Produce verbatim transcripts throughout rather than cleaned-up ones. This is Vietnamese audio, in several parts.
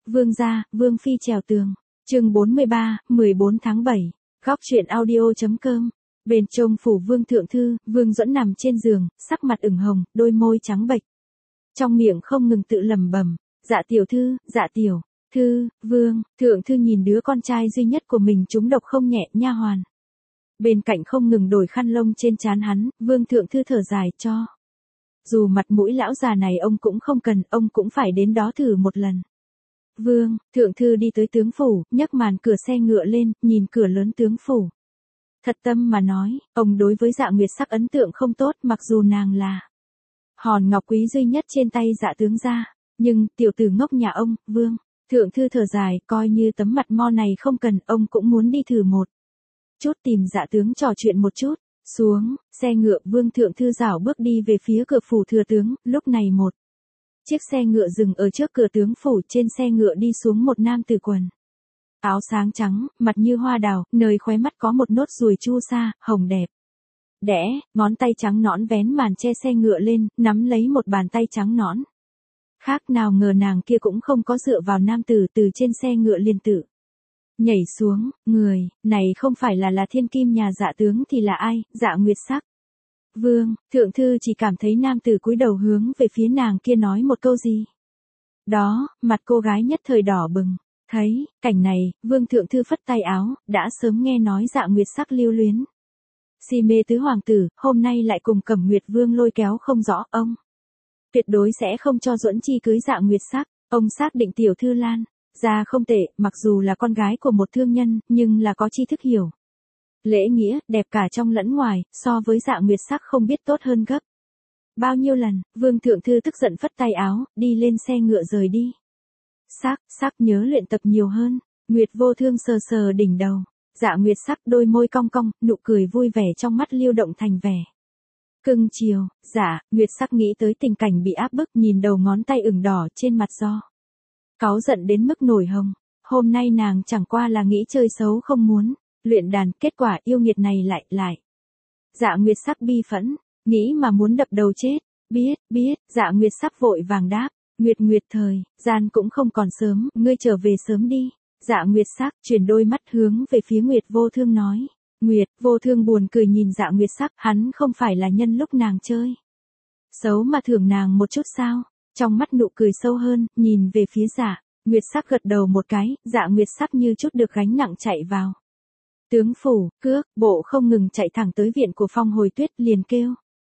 Vương gia, Vương phi trèo tường. Chương bốn mươi ba, mười bốn tháng bảy. Góc truyện audio.com. Bên trong phủ Vương thượng thư, Vương Duẫn nằm trên giường, sắc mặt ửng hồng, đôi môi trắng bệch. Trong miệng không ngừng tự lẩm bẩm, "Dạ tiểu thư, dạ tiểu thư." Vương thượng thư nhìn đứa con trai duy nhất của mình trúng độc không nhẹ, nha hoàn bên cạnh không ngừng đổi khăn lông trên trán hắn, Vương thượng thư thở dài cho. Dù mặt mũi lão già này ông cũng không cần, ông cũng phải đến đó thử một lần. Vương thượng thư đi tới tướng phủ, nhấc màn cửa xe ngựa lên, nhìn cửa lớn tướng phủ. Thật tâm mà nói, ông đối với Dạ Nguyệt Sắc ấn tượng không tốt, mặc dù nàng là hòn ngọc quý duy nhất trên tay Dạ tướng gia, nhưng tiểu tử ngốc nhà ông, Vương thượng thư thở dài, coi như tấm mặt mo này không cần, ông cũng muốn đi thử một chút, tìm Dạ tướng trò chuyện một chút. Xuống xe ngựa, Vương thượng thư rảo bước đi về phía cửa phủ thừa tướng. Lúc này một chiếc xe ngựa dừng ở trước cửa tướng phủ, trên xe ngựa đi xuống một nam tử quần áo sáng trắng, mặt như hoa đào, nơi khóe mắt có một nốt ruồi chu sa, hồng đẹp đẽ, ngón tay trắng nõn vén màn che xe ngựa lên, nắm lấy một bàn tay trắng nõn. Khác nào ngờ nàng kia cũng không có dựa vào nam tử, từ trên xe ngựa liền tự nhảy xuống. Người này không phải là là thiên kim nhà Dạ tướng thì là ai? Dạ Nguyệt Sắc. Vương thượng thư chỉ cảm thấy nam tử cúi đầu hướng về phía nàng kia nói một câu gì đó, mặt cô gái nhất thời đỏ bừng. Thấy cảnh này, Vương thượng thư phất tay áo, đã sớm nghe nói Dạ Nguyệt Sắc lưu luyến si mê tứ hoàng tử, hôm nay lại cùng Cẩm Nguyệt Vương lôi kéo không rõ, ông tuyệt đối sẽ không cho Duẫn Chi cưới Dạ Nguyệt Sắc. Ông xác định tiểu thư Lan gia không tệ, mặc dù là con gái của một thương nhân, nhưng là có tri thức hiểu lễ nghĩa, đẹp cả trong lẫn ngoài, so với Dạ Nguyệt Sắc không biết tốt hơn gấp bao nhiêu lần. Vương thượng thư tức giận phất tay áo, đi lên xe ngựa rời đi. Sắc, sắc nhớ luyện tập nhiều hơn. Nguyệt Vô Thương sờ sờ đỉnh đầu Dạ Nguyệt Sắc, đôi môi cong cong, nụ cười vui vẻ trong mắt lưu động thành vẻ cưng chiều. Dạ Nguyệt Sắc nghĩ tới tình cảnh bị áp bức, nhìn đầu ngón tay ửng đỏ trên mặt do cáu giận đến mức nổi hồng. Hôm nay nàng chẳng qua là nghĩ chơi xấu không muốn luyện đàn, kết quả yêu nghiệt này lại lại. Dạ Nguyệt Sắc bi phẫn, nghĩ mà muốn đập đầu chết. Biết, biết. Dạ Nguyệt Sắc vội vàng đáp. Nguyệt Nguyệt thời gian cũng không còn sớm, ngươi trở về sớm đi. Dạ Nguyệt Sắc chuyển đôi mắt hướng về phía Nguyệt Vô Thương nói. Nguyệt Vô Thương buồn cười nhìn Dạ Nguyệt Sắc, hắn không phải là nhân lúc nàng chơi xấu mà thưởng nàng một chút sao? Trong mắt nụ cười sâu hơn, nhìn về phía Dạ Nguyệt Sắc gật đầu một cái. Dạ Nguyệt Sắc như chút được gánh nặng chạy vào tướng phủ, cước bộ không ngừng chạy thẳng tới viện của Phong Hồi Tuyết, liền kêu.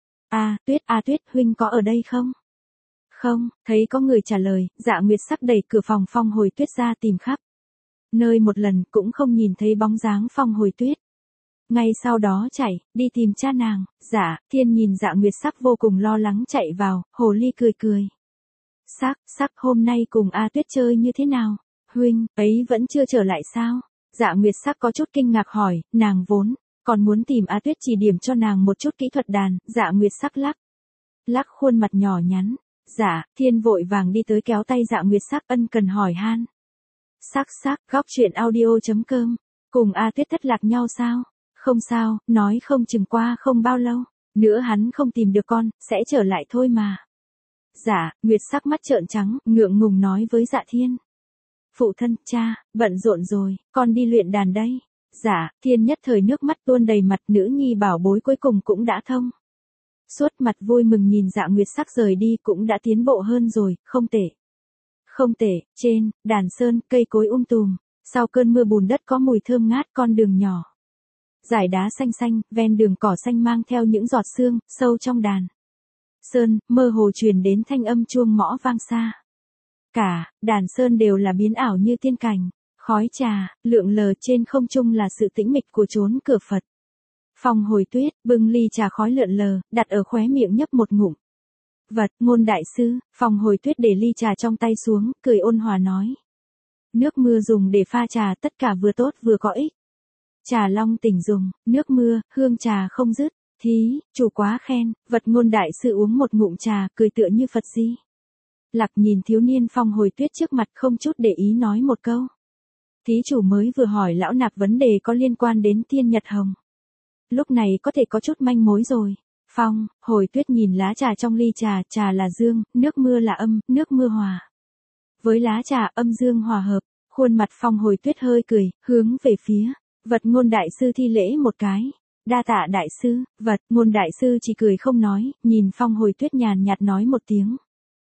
A Tuyết, A Tuyết, huynh có ở đây không? Không. Thấy có người trả lời, Dạ Nguyệt Sắc đẩy cửa phòng Phong Hồi Tuyết ra, tìm khắp nơi một lần, cũng không nhìn thấy bóng dáng Phong Hồi Tuyết. Ngay sau đó chạy đi tìm cha nàng. Dạ Thiên nhìn Dạ Nguyệt Sắc vô cùng lo lắng chạy vào, hồ ly cười cười. Sắc, Sắc hôm nay cùng A Tuyết chơi như thế nào? Huynh ấy vẫn chưa trở lại sao? Dạ Nguyệt Sắc có chút kinh ngạc hỏi, nàng vốn còn muốn tìm A Tuyết chỉ điểm cho nàng một chút kỹ thuật đàn. Dạ Nguyệt Sắc lắc lắc khuôn mặt nhỏ nhắn. Dạ Thiên vội vàng đi tới kéo tay Dạ Nguyệt Sắc, ân cần hỏi han. Sắc Sắc, góc truyện audio.com. Cùng A Tuyết thất lạc nhau sao? Không sao, nói không chừng qua không bao lâu nữa hắn không tìm được con, sẽ trở lại thôi mà. Dạ Nguyệt Sắc mắt trợn trắng, ngượng ngùng nói với Dạ Thiên. Phụ thân, cha, bận rộn rồi, con đi luyện đàn đây. Dạ Thiên nhất thời nước mắt tuôn đầy mặt, nữ nhi bảo bối cuối cùng cũng đã thông suốt, mặt vui mừng nhìn Dạ Nguyệt Sắc rời đi, cũng đã tiến bộ hơn rồi, không tệ. Không tệ. Trên đàn sơn, cây cối um tùm, sau cơn mưa bùn đất có mùi thơm ngát, con đường nhỏ dải đá xanh xanh, ven đường cỏ xanh mang theo những giọt sương, sâu trong đàn sơn, mơ hồ truyền đến thanh âm chuông mõ vang xa. Cả đàn sơn đều là biến ảo như tiên cảnh, khói trà lượn lờ trên không trung là sự tĩnh mịch của chốn cửa Phật. Phong Hồi Tuyết bưng ly trà khói lượn lờ, đặt ở khóe miệng nhấp một ngụm. Vật ngôn đại sư. Phong Hồi Tuyết để ly trà trong tay xuống, cười ôn hòa nói. Nước mưa dùng để pha trà tất cả vừa tốt vừa có ích. Trà long tỉnh dùng, nước mưa, hương trà không dứt. Thí chủ quá khen. Vật ngôn đại sư uống một ngụm trà, cười tựa như Phật di lặc nhìn thiếu niên Phong Hồi Tuyết trước mặt, không chút để ý nói một câu. Thí chủ mới vừa hỏi lão nạp vấn đề có liên quan đến Thiên Nhật Hồng. Lúc này có thể có chút manh mối rồi. Phong Hồi Tuyết nhìn lá trà trong ly trà, trà là dương, nước mưa là âm, nước mưa hòa Với lá trà âm dương hòa hợp, khuôn mặt Phong Hồi Tuyết hơi cười, hướng về phía Vật Ngôn đại sư thi lễ một cái. Đa tạ đại sư. Vật Ngôn đại sư chỉ cười không nói, nhìn Phong Hồi Tuyết nhàn nhạt nói một tiếng.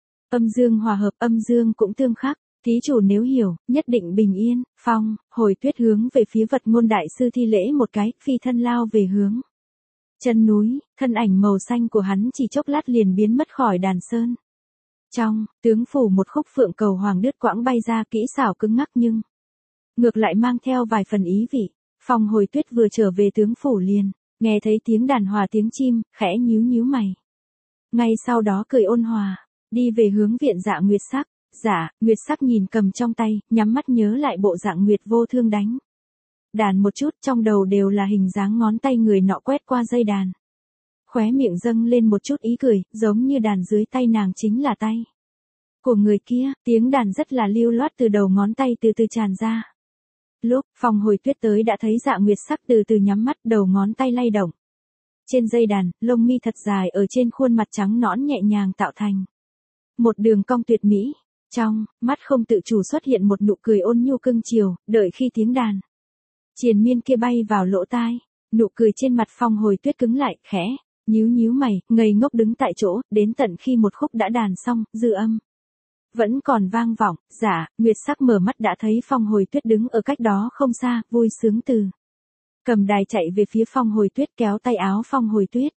Âm dương hòa hợp, âm dương cũng tương khắc, thí chủ nếu hiểu, nhất định bình yên. Phong Hồi Tuyết hướng về phía Vật Ngôn đại sư thi lễ một cái, phi thân lao về hướng chân núi, thân ảnh màu xanh của hắn chỉ chốc lát liền biến mất khỏi đàn sơn. Trong tướng phủ một khúc phượng cầu hoàng đứt quãng bay ra, kỹ xảo cứng ngắc nhưng ngược lại mang theo vài phần ý vị. Phong Hồi Tuyết vừa trở về tướng phủ liền nghe thấy tiếng đàn hòa tiếng chim, khẽ nhíu nhíu mày. Ngay sau đó cười ôn hòa, đi về hướng viện Dạ Nguyệt Sắc. Dạ Nguyệt Sắc nhìn cầm trong tay, nhắm mắt nhớ lại bộ dạng Nguyệt Vô Thương đánh đàn một chút, trong đầu đều là hình dáng ngón tay người nọ quét qua dây đàn. Khóe miệng dâng lên một chút ý cười, giống như đàn dưới tay nàng chính là tay của người kia, tiếng đàn rất là lưu loát từ đầu ngón tay từ từ tràn ra. Lúc Phong Hồi Tuyết tới đã thấy Dạ Nguyệt Sắc từ từ nhắm mắt, đầu ngón tay lay động trên dây đàn, lông mi thật dài ở trên khuôn mặt trắng nõn nhẹ nhàng tạo thành một đường cong tuyệt mỹ. Trong mắt không tự chủ xuất hiện một nụ cười ôn nhu cưng chiều, đợi khi tiếng đàn triền miên kia bay vào lỗ tai, nụ cười trên mặt Phong Hồi Tuyết cứng lại, khẽ nhíu nhíu mày, ngây ngốc đứng tại chỗ, đến tận khi một khúc đã đàn xong, dư âm vẫn còn vang vọng. Dạ Nguyệt Sắc mở mắt đã thấy Phong Hồi Tuyết đứng ở cách đó không xa, vui sướng từ cầm đài chạy về phía Phong Hồi Tuyết, kéo tay áo Phong Hồi Tuyết.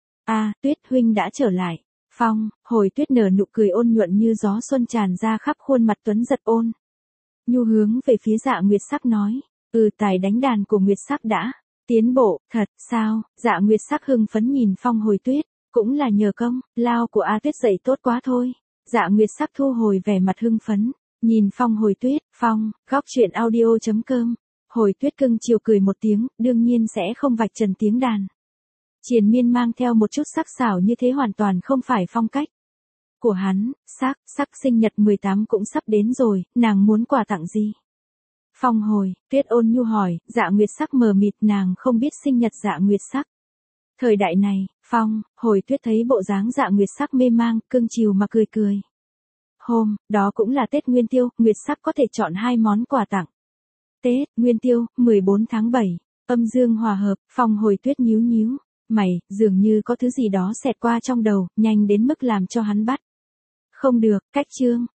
A, Tuyết huynh đã trở lại. Phong Hồi Tuyết nở nụ cười ôn nhuận như gió xuân tràn ra khắp khuôn mặt tuấn giật ôn nhu, hướng về phía Dạ Nguyệt Sắc nói, ừ, tài đánh đàn của Nguyệt Sắc đã tiến bộ, thật sao? Dạ Nguyệt Sắc hưng phấn nhìn Phong Hồi Tuyết, cũng là nhờ công lao của A Tuyết dạy tốt quá thôi. Dạ Nguyệt Sắc thu hồi vẻ mặt hưng phấn, nhìn Phong Hồi Tuyết. Phong góc chuyện audio chấm com. Hồi Tuyết cưng chiều cười một tiếng, đương nhiên sẽ không vạch trần tiếng đàn triền miên mang theo một chút sắc sảo như thế hoàn toàn không phải phong cách của hắn. Sắc, sắc sinh nhật mười tám cũng sắp đến rồi, nàng muốn quà tặng gì? Phong Hồi Tuyết ôn nhu hỏi. Dạ Nguyệt Sắc mờ mịt, nàng không biết sinh nhật Dạ Nguyệt Sắc. Thời đại này, Phong Hồi Tuyết thấy bộ dáng Dạ Nguyệt Sắc mê mang, cưng chiều mà cười cười. Hôm đó cũng là Tết Nguyên Tiêu, Nguyệt Sắc có thể chọn hai món quà tặng. Tết Nguyên Tiêu, mười bốn tháng bảy, âm dương hòa hợp. Phong Hồi Tuyết nhíu nhíu mày, dường như có thứ gì đó xẹt qua trong đầu, nhanh đến mức làm cho hắn bắt không được. Cách chương